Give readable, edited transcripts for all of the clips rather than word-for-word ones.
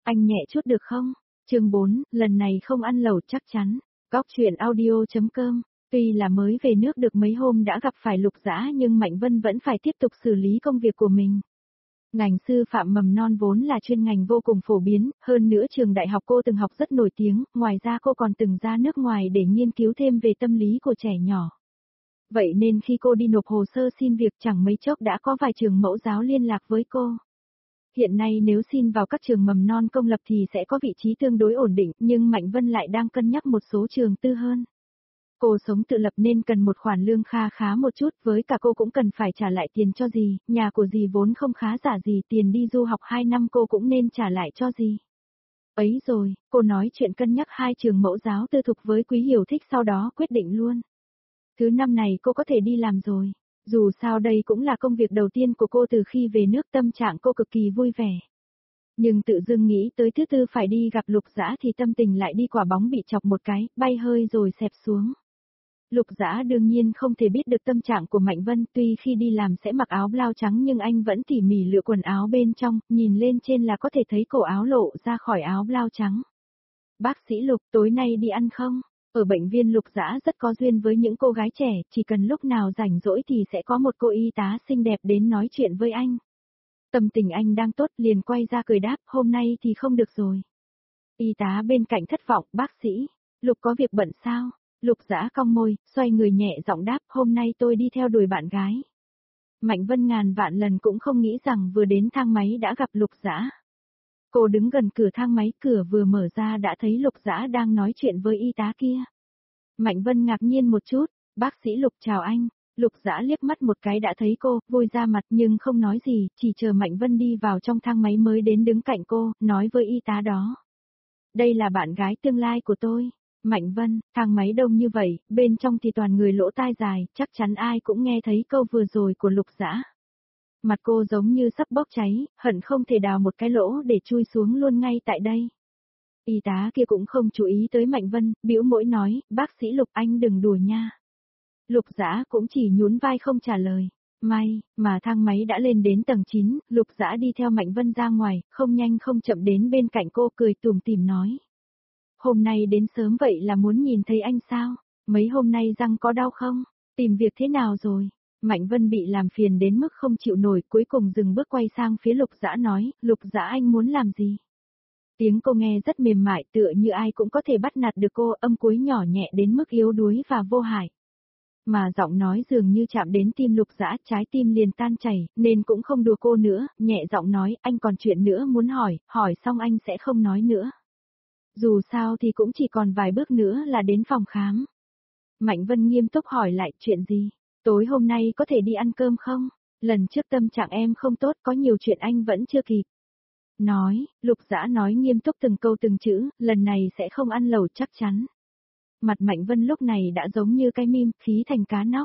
Anh nhẹ chút được không? Chương 4, lần này không ăn lẩu chắc chắn. Góc chuyện audio.com. Tuy là mới về nước được mấy hôm đã gặp phải Lục Dã nhưng Mạnh Vân vẫn phải tiếp tục xử lý công việc của mình. Ngành sư phạm mầm non vốn là chuyên ngành vô cùng phổ biến, hơn nữa trường đại học cô từng học rất nổi tiếng, ngoài ra cô còn từng ra nước ngoài để nghiên cứu thêm về tâm lý của trẻ nhỏ. Vậy nên khi cô đi nộp hồ sơ xin việc chẳng mấy chốc đã có vài trường mẫu giáo liên lạc với cô. Hiện nay nếu xin vào các trường mầm non công lập thì sẽ có vị trí tương đối ổn định, nhưng Mạnh Vân lại đang cân nhắc một số trường tư hơn. Cô sống tự lập nên cần một khoản lương kha khá một chút, với cả cô cũng cần phải trả lại tiền cho dì, nhà của dì vốn không khá giả gì, tiền đi du học 2 năm cô cũng nên trả lại cho dì. Ấy rồi, cô nói chuyện cân nhắc 2 trường mẫu giáo tư thục với Quý Hiểu Thích sau đó quyết định luôn. Thứ năm này cô có thể đi làm rồi. Dù sao đây cũng là công việc đầu tiên của cô từ khi về nước, tâm trạng cô cực kỳ vui vẻ. Nhưng tự dưng nghĩ tới thứ tư phải đi gặp Lục Dã thì tâm tình lại đi quả bóng bị chọc một cái, bay hơi rồi xẹp xuống. Lục Dã đương nhiên không thể biết được tâm trạng của Mạnh Vân, tuy khi đi làm sẽ mặc áo blau trắng nhưng anh vẫn tỉ mỉ lựa quần áo bên trong, nhìn lên trên là có thể thấy cổ áo lộ ra khỏi áo blau trắng. Bác sĩ Lục, tối nay đi ăn không? Ở bệnh viện Lục Dã rất có duyên với những cô gái trẻ, chỉ cần lúc nào rảnh rỗi thì sẽ có một cô y tá xinh đẹp đến nói chuyện với anh. Tâm tình anh đang tốt liền quay ra cười đáp, hôm nay thì không được rồi. Y tá bên cạnh thất vọng, bác sĩ, Lục có việc bận sao? Lục Dã cong môi, xoay người nhẹ giọng đáp, hôm nay tôi đi theo đuổi bạn gái. Mạnh Vân ngàn vạn lần cũng không nghĩ rằng vừa đến thang máy đã gặp Lục Dã. Cô đứng gần cửa thang máy, cửa vừa mở ra đã thấy Lục Dã đang nói chuyện với y tá kia. Mạnh Vân ngạc nhiên một chút, bác sĩ Lục chào anh. Lục Dã liếc mắt một cái đã thấy cô, vui ra mặt nhưng không nói gì, chỉ chờ Mạnh Vân đi vào trong thang máy mới đến đứng cạnh cô, nói với y tá đó. Đây là bạn gái tương lai của tôi. Mạnh Vân, thang máy đông như vậy, bên trong thì toàn người lỗ tai dài, chắc chắn ai cũng nghe thấy câu vừa rồi của Lục Dã. Mặt cô giống như sắp bốc cháy, hận không thể đào một cái lỗ để chui xuống luôn ngay tại đây. Y tá kia cũng không chú ý tới Mạnh Vân, bĩu môi nói, bác sĩ Lục anh đừng đùa nha. Lục Dã cũng chỉ nhún vai không trả lời. May, mà thang máy đã lên đến tầng 9, Lục Dã đi theo Mạnh Vân ra ngoài, không nhanh không chậm đến bên cạnh cô cười tủm tỉm nói. Hôm nay đến sớm vậy là muốn nhìn thấy anh sao? Mấy hôm nay răng có đau không? Tìm việc thế nào rồi? Mạnh Vân bị làm phiền đến mức không chịu nổi, cuối cùng dừng bước quay sang phía Lục Dã nói, Lục Dã anh muốn làm gì? Tiếng cô nghe rất mềm mại tựa như ai cũng có thể bắt nạt được cô, âm cuối nhỏ nhẹ đến mức yếu đuối và vô hại. Mà giọng nói dường như chạm đến tim Lục Dã, trái tim liền tan chảy, nên cũng không đùa cô nữa, nhẹ giọng nói, anh còn chuyện nữa muốn hỏi xong anh sẽ không nói nữa. Dù sao thì cũng chỉ còn vài bước nữa là đến phòng khám. Mạnh Vân nghiêm túc hỏi lại, chuyện gì? Tối hôm nay có thể đi ăn cơm không? Lần trước tâm trạng em không tốt, có nhiều chuyện anh vẫn chưa kịp nói. Lục Dã nói nghiêm túc từng câu từng chữ, lần này sẽ không ăn lẩu chắc chắn. Mặt Mạnh Vân lúc này đã giống như cái meme, khí thành cá nóc.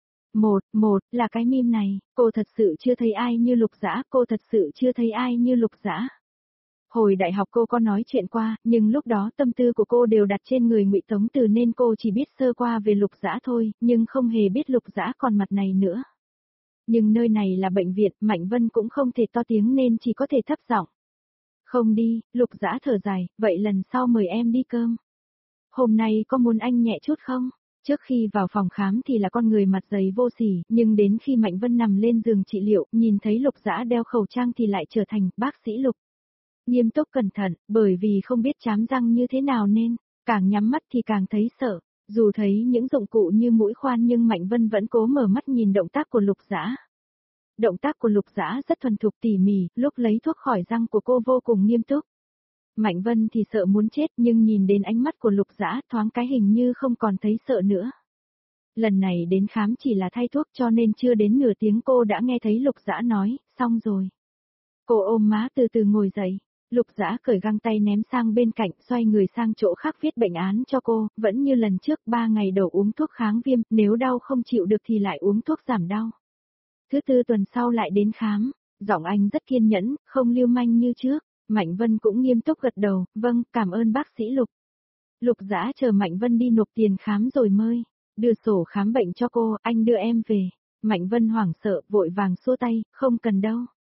Một là cái meme này, cô thật sự chưa thấy ai như Lục Dã, cô thật sự chưa thấy ai như Lục Dã. Hồi đại học cô có nói chuyện qua, nhưng lúc đó tâm tư của cô đều đặt trên người Ngụy Tống Từ nên cô chỉ biết sơ qua về Lục Dã thôi, nhưng không hề biết Lục Dã còn mặt này nữa. Nhưng nơi này là bệnh viện, Mạnh Vân cũng không thể to tiếng nên chỉ có thể thấp giọng. Không đi, Lục Dã thở dài, vậy lần sau mời em đi cơm. Hôm nay có muốn anh nhẹ chút không? Trước khi vào phòng khám thì là con người mặt dày vô sỉ, nhưng đến khi Mạnh Vân nằm lên giường trị liệu, nhìn thấy Lục Dã đeo khẩu trang thì lại trở thành bác sĩ Lục. Nghiêm túc cẩn thận, bởi vì không biết chám răng như thế nào nên, càng nhắm mắt thì càng thấy sợ. Dù thấy những dụng cụ như mũi khoan nhưng Mạnh Vân vẫn cố mở mắt nhìn động tác của Lục Dã. Động tác của Lục Dã rất thuần thục tỉ mỉ, lúc lấy thuốc khỏi răng của cô vô cùng nghiêm túc. Mạnh Vân thì sợ muốn chết nhưng nhìn đến ánh mắt của Lục Dã thoáng cái hình như không còn thấy sợ nữa. Lần này đến khám chỉ là thay thuốc cho nên chưa đến nửa tiếng cô đã nghe thấy Lục Dã nói, xong rồi. Cô ôm má từ từ ngồi dậy. Lục Dã cởi găng tay ném sang bên cạnh, xoay người sang chỗ khác viết bệnh án cho cô, vẫn như lần trước 3 ngày đầu uống thuốc kháng viêm, nếu đau không chịu được thì lại uống thuốc giảm đau. Thứ tư tuần sau lại đến khám, giọng anh rất kiên nhẫn, không lưu manh như trước. Mạnh Vân cũng nghiêm túc gật đầu, vâng, cảm ơn bác sĩ Lục. Lục Dã chờ Mạnh Vân đi nộp tiền khám rồi mới đưa sổ khám bệnh cho cô, anh đưa em về. Mạnh Vân hoảng sợ, vội vàng xua tay, không cần đâu.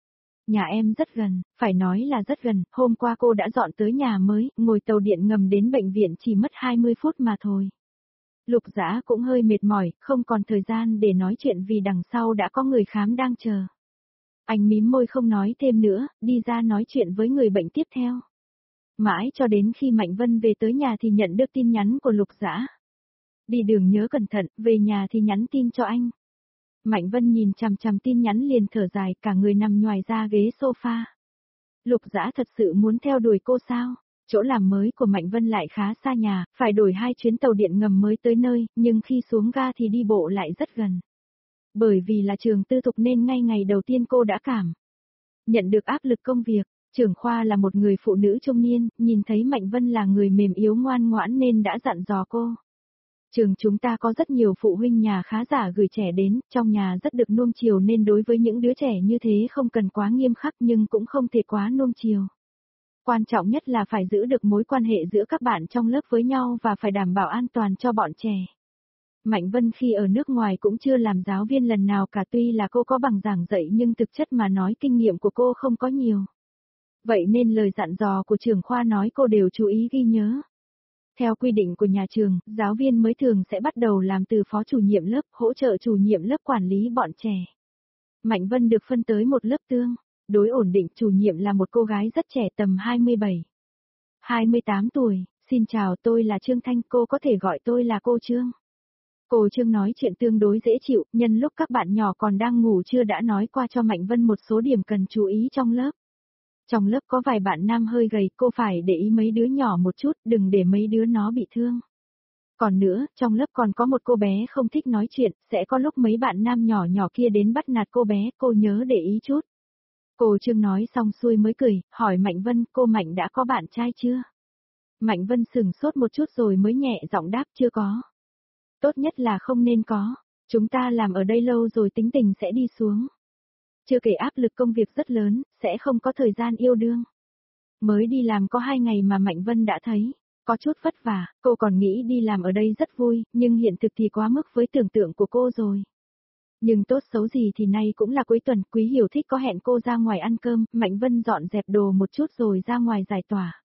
Nhà em rất gần, phải nói là rất gần, hôm qua cô đã dọn tới nhà mới, ngồi tàu điện ngầm đến bệnh viện chỉ mất 20 phút mà thôi. Lục Dã cũng hơi mệt mỏi, không còn thời gian để nói chuyện vì đằng sau đã có người khám đang chờ. Anh mím môi không nói thêm nữa, đi ra nói chuyện với người bệnh tiếp theo. Mãi cho đến khi Mạnh Vân về tới nhà thì nhận được tin nhắn của Lục Dã. Đi đường nhớ cẩn thận, về nhà thì nhắn tin cho anh. Mạnh Vân nhìn chằm chằm tin nhắn liền thở dài, cả người nằm nhoài ra ghế sofa. Lục Dã thật sự muốn theo đuổi cô sao? Chỗ làm mới của Mạnh Vân lại khá xa nhà, phải đổi 2 chuyến tàu điện ngầm mới tới nơi, nhưng khi xuống ga thì đi bộ lại rất gần. Bởi vì là trường tư thục nên ngay ngày đầu tiên cô đã cảm nhận được áp lực công việc. Trưởng khoa là một người phụ nữ trung niên, nhìn thấy Mạnh Vân là người mềm yếu ngoan ngoãn nên đã dặn dò cô. Trường chúng ta có rất nhiều phụ huynh nhà khá giả gửi trẻ đến, trong nhà rất được nuông chiều nên đối với những đứa trẻ như thế không cần quá nghiêm khắc nhưng cũng không thể quá nuông chiều. Quan trọng nhất là phải giữ được mối quan hệ giữa các bạn trong lớp với nhau và phải đảm bảo an toàn cho bọn trẻ. Mạnh Vân khi ở nước ngoài cũng chưa làm giáo viên lần nào cả, tuy là cô có bằng giảng dạy nhưng thực chất mà nói kinh nghiệm của cô không có nhiều. Vậy nên lời dặn dò của trưởng khoa nói cô đều chú ý ghi nhớ. Theo quy định của nhà trường, giáo viên mới thường sẽ bắt đầu làm từ phó chủ nhiệm lớp, hỗ trợ chủ nhiệm lớp quản lý bọn trẻ. Mạnh Vân được phân tới một lớp tương đối ổn định, chủ nhiệm là một cô gái rất trẻ tầm 27, 28 tuổi. Xin chào, tôi là Trương Thanh, cô có thể gọi tôi là cô Trương. Cô Trương nói chuyện tương đối dễ chịu, nhân lúc các bạn nhỏ còn đang ngủ trưa đã nói qua cho Mạnh Vân một số điểm cần chú ý trong lớp. Trong lớp có vài bạn nam hơi gầy, cô phải để ý mấy đứa nhỏ một chút, đừng để mấy đứa nó bị thương. Còn nữa, trong lớp còn có một cô bé không thích nói chuyện, sẽ có lúc mấy bạn nam nhỏ nhỏ kia đến bắt nạt cô bé, cô nhớ để ý chút. Cô Trương nói xong xuôi mới cười, hỏi Mạnh Vân, cô Mạnh đã có bạn trai chưa? Mạnh Vân sừng sốt một chút rồi mới nhẹ giọng đáp chưa có. Tốt nhất là không nên có, chúng ta làm ở đây lâu rồi tính tình sẽ đi xuống. Chưa kể áp lực công việc rất lớn, sẽ không có thời gian yêu đương. Mới đi làm có 2 ngày mà Mạnh Vân đã thấy có chút vất vả, cô còn nghĩ đi làm ở đây rất vui, nhưng hiện thực thì quá mức với tưởng tượng của cô rồi. Nhưng tốt xấu gì thì nay cũng là cuối tuần, Quý Hiểu Thích có hẹn cô ra ngoài ăn cơm, Mạnh Vân dọn dẹp đồ một chút rồi ra ngoài giải tỏa.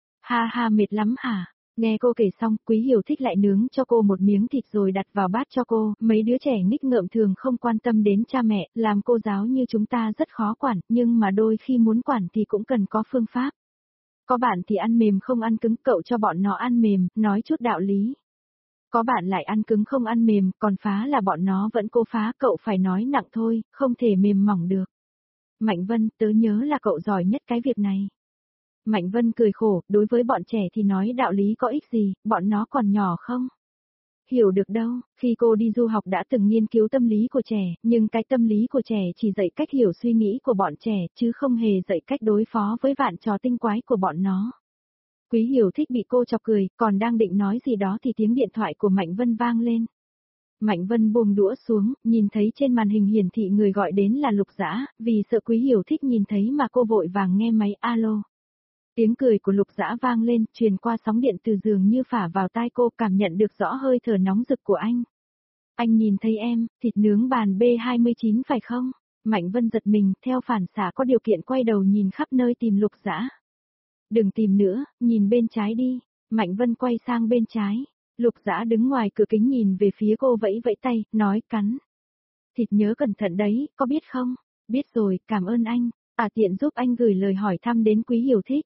Ha ha, mệt lắm hả? Nghe cô kể xong, Quý Hiểu Thích lại nướng cho cô một miếng thịt rồi đặt vào bát cho cô, mấy đứa trẻ nghịch ngợm thường không quan tâm đến cha mẹ, làm cô giáo như chúng ta rất khó quản, nhưng mà đôi khi muốn quản thì cũng cần có phương pháp. Có bạn thì ăn mềm không ăn cứng, cậu cho bọn nó ăn mềm, nói chút đạo lý. Có bạn lại ăn cứng không ăn mềm, còn phá là bọn nó vẫn cố phá, cậu phải nói nặng thôi, không thể mềm mỏng được. Mạnh Vân, tớ nhớ là cậu giỏi nhất cái việc này. Mạnh Vân cười khổ, đối với bọn trẻ thì nói đạo lý có ích gì, bọn nó còn nhỏ không? Hiểu được đâu, khi cô đi du học đã từng nghiên cứu tâm lý của trẻ, nhưng cái tâm lý của trẻ chỉ dạy cách hiểu suy nghĩ của bọn trẻ, chứ không hề dạy cách đối phó với vạn trò tinh quái của bọn nó. Quý Hiểu Thích bị cô chọc cười, còn đang định nói gì đó thì tiếng điện thoại của Mạnh Vân vang lên. Mạnh Vân buông đũa xuống, nhìn thấy trên màn hình hiển thị người gọi đến là Lục Dã, vì sợ Quý Hiểu Thích nhìn thấy mà cô vội vàng nghe máy alo. Tiếng cười của Lục Dã vang lên, truyền qua sóng điện từ giường như phả vào tai cô, cảm nhận được rõ hơi thở nóng rực của anh. Anh nhìn thấy em, thịt nướng bàn B29 phải không? Mạnh Vân giật mình, theo phản xạ có điều kiện quay đầu nhìn khắp nơi tìm Lục Dã. Đừng tìm nữa, nhìn bên trái đi. Mạnh Vân quay sang bên trái. Lục Dã đứng ngoài cửa kính nhìn về phía cô vẫy vẫy tay, nói cắn. Thịt nhớ cẩn thận đấy, có biết không? Biết rồi, cảm ơn anh. Tiện giúp anh gửi lời hỏi thăm đến Quý Hiểu Thích.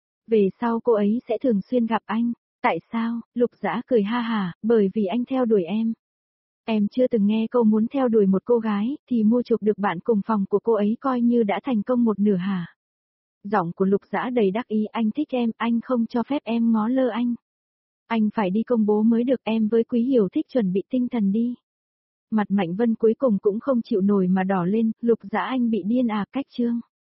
Về sau cô ấy sẽ thường xuyên gặp anh. Tại sao? Lục Dã cười ha hả, bởi vì anh theo đuổi em. Em chưa từng nghe câu muốn theo đuổi một cô gái, thì mua chuộc được bạn cùng phòng của cô ấy coi như đã thành công một nửa hả? Giọng của Lục Dã đầy đắc ý, anh thích em, anh không cho phép em ngó lơ anh. Anh phải đi công bố mới được, em với Quý Hiểu Thích chuẩn bị tinh thần đi. Mặt Mạnh Vân cuối cùng cũng không chịu nổi mà đỏ lên, Lục Dã anh bị điên à, cách Trương.